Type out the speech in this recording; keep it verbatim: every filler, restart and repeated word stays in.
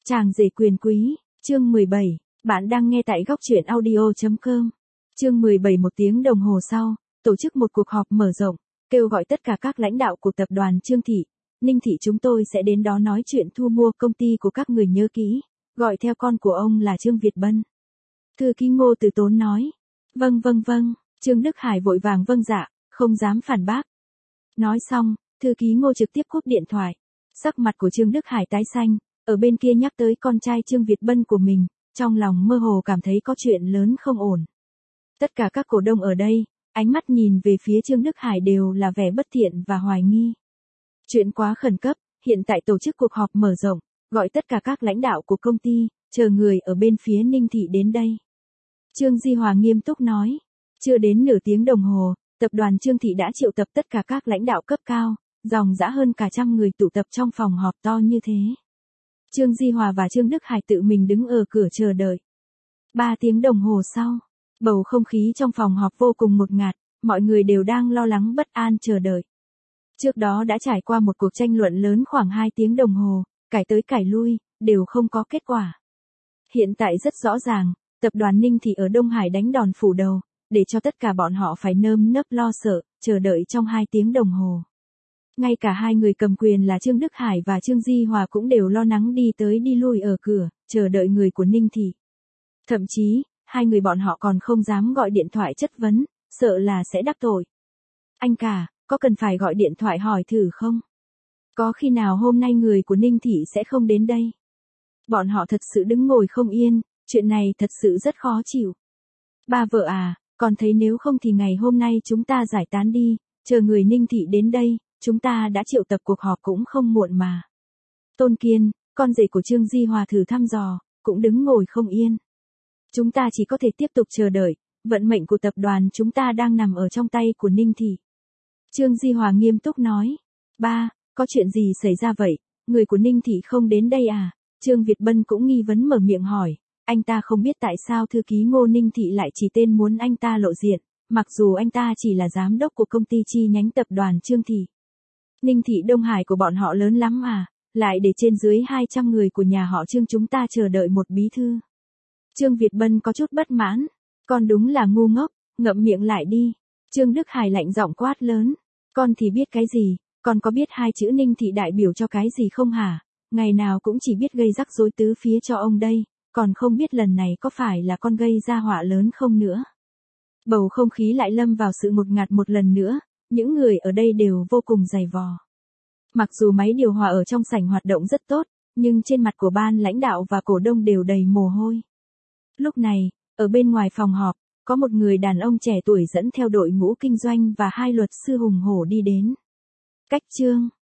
Chàng rể quyền quý, chương mười bảy, bạn đang nghe tại góc truyện audio chấm com. Chương mười bảy một tiếng đồng hồ sau, tổ chức một cuộc họp mở rộng, kêu gọi tất cả các lãnh đạo của tập đoàn Trương Thị, Ninh Thị chúng tôi sẽ đến đó nói chuyện thu mua công ty của các người nhớ kỹ, gọi theo con của ông là Trương Việt Bân. Thư ký Ngô Từ Tốn nói, vâng vâng vâng, Trương Đức Hải vội vàng vâng dạ, không dám phản bác. Nói xong, thư ký Ngô trực tiếp cúp điện thoại, sắc mặt của Trương Đức Hải tái xanh, ở bên kia nhắc tới con trai Trương Việt Bân của mình, trong lòng mơ hồ cảm thấy có chuyện lớn không ổn. Tất cả các cổ đông ở đây, ánh mắt nhìn về phía Trương Đức Hải đều là vẻ bất thiện và hoài nghi. Chuyện quá khẩn cấp, hiện tại tổ chức cuộc họp mở rộng, gọi tất cả các lãnh đạo của công ty, chờ người ở bên phía Ninh Thị đến đây. Trương Di Hòa nghiêm túc nói, chưa đến nửa tiếng đồng hồ, tập đoàn Trương Thị đã triệu tập tất cả các lãnh đạo cấp cao, dòng dã hơn cả trăm người tụ tập trong phòng họp to như thế. Trương Di Hòa và Trương Đức Hải tự mình đứng ở cửa chờ đợi. Ba tiếng đồng hồ sau, bầu không khí trong phòng họp vô cùng ngột ngạt, mọi người đều đang lo lắng bất an chờ đợi. Trước đó đã trải qua một cuộc tranh luận lớn khoảng hai tiếng đồng hồ, cải tới cải lui, đều không có kết quả. Hiện tại rất rõ ràng, tập đoàn Ninh Thị ở Đông Hải đánh đòn phủ đầu, để cho tất cả bọn họ phải nơm nớp lo sợ, chờ đợi trong hai tiếng đồng hồ. Ngay cả hai người cầm quyền là Trương Đức Hải và Trương Di Hòa cũng đều lo lắng đi tới đi lui ở cửa, chờ đợi người của Ninh Thị. Thậm chí, hai người bọn họ còn không dám gọi điện thoại chất vấn, sợ là sẽ đắc tội. Anh cả, có cần phải gọi điện thoại hỏi thử không? Có khi nào hôm nay người của Ninh Thị sẽ không đến đây? Bọn họ thật sự đứng ngồi không yên, chuyện này thật sự rất khó chịu. Ba vợ à, còn thấy nếu không thì ngày hôm nay chúng ta giải tán đi, chờ người Ninh Thị đến đây, chúng ta đã triệu tập cuộc họp cũng không muộn mà. Tôn Kiên, con rể của Trương Di Hòa thử thăm dò, cũng đứng ngồi không yên. Chúng ta chỉ có thể tiếp tục chờ đợi, vận mệnh của tập đoàn chúng ta đang nằm ở trong tay của Ninh Thị. Trương Di Hòa nghiêm túc nói, ba, có chuyện gì xảy ra vậy, người của Ninh Thị không đến đây à? Trương Việt Bân cũng nghi vấn mở miệng hỏi, anh ta không biết tại sao thư ký Ngô Ninh Thị lại chỉ tên muốn anh ta lộ diện, mặc dù anh ta chỉ là giám đốc của công ty chi nhánh tập đoàn Trương Thị. Ninh Thị Đông Hải của bọn họ lớn lắm à, lại để trên dưới hai trăm người của nhà họ Trương chúng ta chờ đợi một bí thư. Trương Việt Bân có chút bất mãn, con đúng là ngu ngốc, ngậm miệng lại đi. Trương Đức Hải lạnh giọng quát lớn, con thì biết cái gì, con có biết hai chữ Ninh Thị đại biểu cho cái gì không hả? Ngày nào cũng chỉ biết gây rắc rối tứ phía cho ông đây, còn không biết lần này có phải là con gây ra họa lớn không nữa. Bầu không khí lại lâm vào sự ngột ngạt một lần nữa, những người ở đây đều vô cùng dày vò. Mặc dù máy điều hòa ở trong sảnh hoạt động rất tốt, nhưng trên mặt của ban lãnh đạo và cổ đông đều đầy mồ hôi. Lúc này, ở bên ngoài phòng họp, có một người đàn ông trẻ tuổi dẫn theo đội ngũ kinh doanh và hai luật sư hùng hổ đi đến. Cách Trương